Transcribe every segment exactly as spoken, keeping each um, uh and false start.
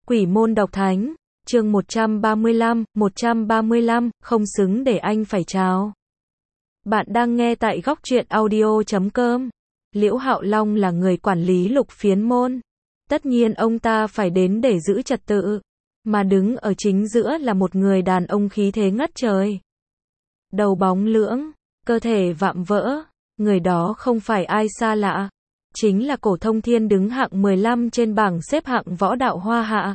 Quỷ môn độc thánh, chương một trăm ba mươi lăm, một trăm ba mươi lăm, không xứng để anh phải chào. Bạn đang nghe tại góc truyện audio chấm com. Liễu Hạo Long là người quản lý Lục Phiến môn. Tất nhiên ông ta phải đến để giữ trật tự. Mà đứng ở chính giữa là một người đàn ông khí thế ngất trời. Đầu bóng lưỡng, cơ thể vạm vỡ. Người đó không phải ai xa lạ. Chính là Cổ Thông Thiên đứng hạng mười lăm trên bảng xếp hạng võ đạo Hoa Hạ.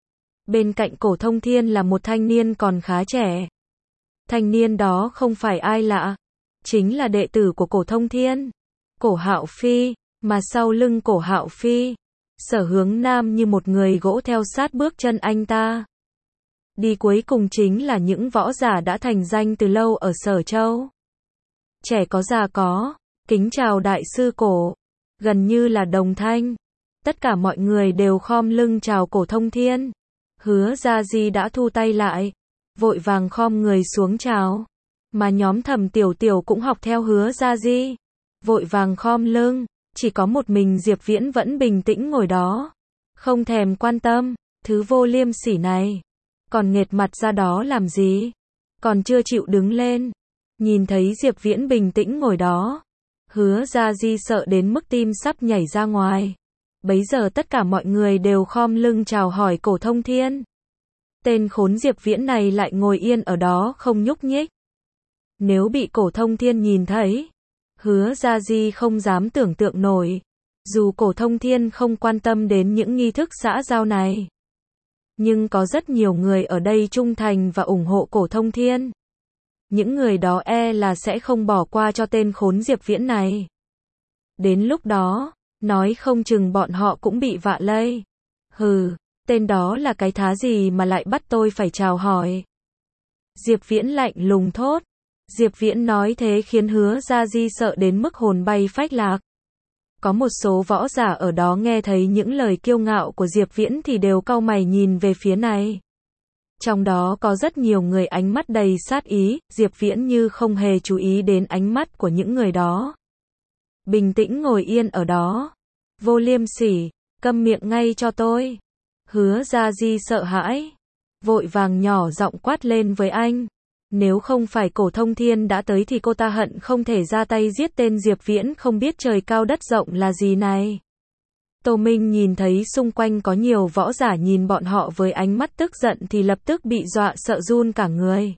Bên cạnh Cổ Thông Thiên là một thanh niên còn khá trẻ. Thanh niên đó không phải ai lạ. Chính là đệ tử của Cổ Thông Thiên. Cổ Hạo Phi, mà sau lưng Cổ Hạo Phi, Sở Hướng Nam như một người gỗ theo sát bước chân anh ta. Đi cuối cùng chính là những võ giả đã thành danh từ lâu ở Sở Châu. Trẻ có già có, kính chào đại sư Cổ. Gần như là đồng thanh. Tất cả mọi người đều khom lưng chào Cổ Thông Thiên. Hứa Gia Di đã thu tay lại, vội vàng khom người xuống chào. Mà nhóm Thẩm Tiểu Tiểu cũng học theo Hứa Gia Di, vội vàng khom lưng. Chỉ có một mình Diệp Viễn vẫn bình tĩnh ngồi đó, không thèm quan tâm thứ vô liêm sỉ này. Còn nghệt mặt ra đó làm gì? Còn chưa chịu đứng lên. Nhìn thấy Diệp Viễn bình tĩnh ngồi đó, Hứa Gia Di sợ đến mức tim sắp nhảy ra ngoài. Bấy giờ tất cả mọi người đều khom lưng chào hỏi Cổ Thông Thiên. Tên khốn Diệp Viễn này lại ngồi yên ở đó không nhúc nhích. Nếu bị Cổ Thông Thiên nhìn thấy, Hứa Gia Di không dám tưởng tượng nổi. Dù Cổ Thông Thiên không quan tâm đến những nghi thức xã giao này, nhưng có rất nhiều người ở đây trung thành và ủng hộ Cổ Thông Thiên. Những người đó e là sẽ không bỏ qua cho tên khốn Diệp Viễn này. Đến lúc đó, nói không chừng bọn họ cũng bị vạ lây. Hừ, tên đó là cái thá gì mà lại bắt tôi phải chào hỏi? Diệp Viễn lạnh lùng thốt. Diệp Viễn nói thế khiến Hứa Gia Di sợ đến mức hồn bay phách lạc. Có một số võ giả ở đó nghe thấy những lời kiêu ngạo của Diệp Viễn thì đều cau mày nhìn về phía này. Trong đó có rất nhiều người ánh mắt đầy sát ý. Diệp Viễn như không hề chú ý đến ánh mắt của những người đó. Bình tĩnh ngồi yên ở đó. Vô liêm sỉ, câm miệng ngay cho tôi. Hứa Gia Di sợ hãi, vội vàng nhỏ giọng quát lên với anh. Nếu không phải Cổ Thông Thiên đã tới thì cô ta hận không thể ra tay giết tên Diệp Viễn không biết trời cao đất rộng là gì này. Tô Minh nhìn thấy xung quanh có nhiều võ giả nhìn bọn họ với ánh mắt tức giận thì lập tức bị dọa sợ run cả người.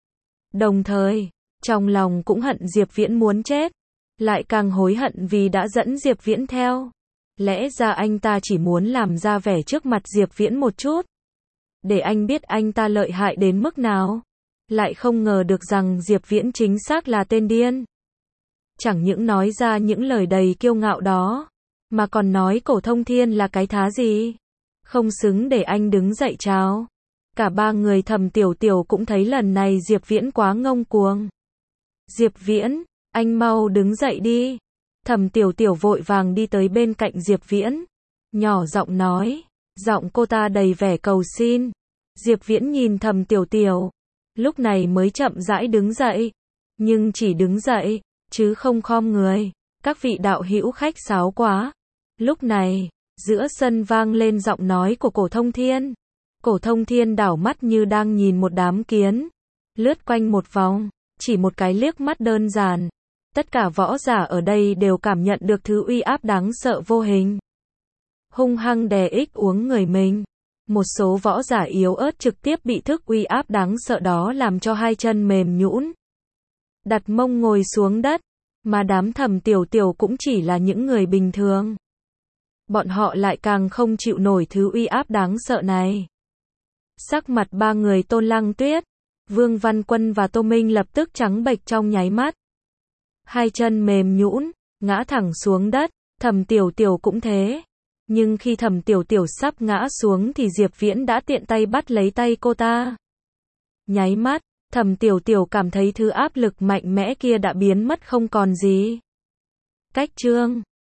Đồng thời, trong lòng cũng hận Diệp Viễn muốn chết, lại càng hối hận vì đã dẫn Diệp Viễn theo. Lẽ ra anh ta chỉ muốn làm ra vẻ trước mặt Diệp Viễn một chút, để anh biết anh ta lợi hại đến mức nào. Lại không ngờ được rằng Diệp Viễn chính xác là tên điên. Chẳng những nói ra những lời đầy kiêu ngạo đó, mà còn nói Cổ Thông Thiên là cái thá gì, không xứng để anh đứng dậy chào. Cả ba người Thẩm Tiểu Tiểu cũng thấy lần này Diệp Viễn quá ngông cuồng. Diệp Viễn, anh mau đứng dậy đi. Thẩm Tiểu Tiểu vội vàng đi tới bên cạnh Diệp Viễn, nhỏ giọng nói, giọng cô ta đầy vẻ cầu xin. Diệp Viễn nhìn Thẩm Tiểu Tiểu, lúc này mới chậm rãi đứng dậy, nhưng chỉ đứng dậy, chứ không khom người. Các vị đạo hữu khách sáo quá. Lúc này, giữa sân vang lên giọng nói của Cổ Thông Thiên. Cổ Thông Thiên đảo mắt như đang nhìn một đám kiến, lướt quanh một vòng, chỉ một cái liếc mắt đơn giản. Tất cả võ giả ở đây đều cảm nhận được thứ uy áp đáng sợ vô hình. Hung hăng đè ích uống người mình. Một số võ giả yếu ớt trực tiếp bị thức uy áp đáng sợ đó làm cho hai chân mềm nhũn, đặt mông ngồi xuống đất. Mà đám Thẩm Tiểu Tiểu cũng chỉ là những người bình thường. Bọn họ lại càng không chịu nổi thứ uy áp đáng sợ này. Sắc mặt ba người Tôn Lăng Tuyết, Vương Văn Quân và Tô Minh lập tức trắng bệch trong nháy mắt. Hai chân mềm nhũn, ngã thẳng xuống đất. Thẩm Tiểu Tiểu cũng thế. Nhưng khi Thẩm Tiểu Tiểu sắp ngã xuống thì Diệp Viễn đã tiện tay bắt lấy tay cô ta. Nháy mắt, Thẩm Tiểu Tiểu cảm thấy thứ áp lực mạnh mẽ kia đã biến mất không còn gì. Cách chương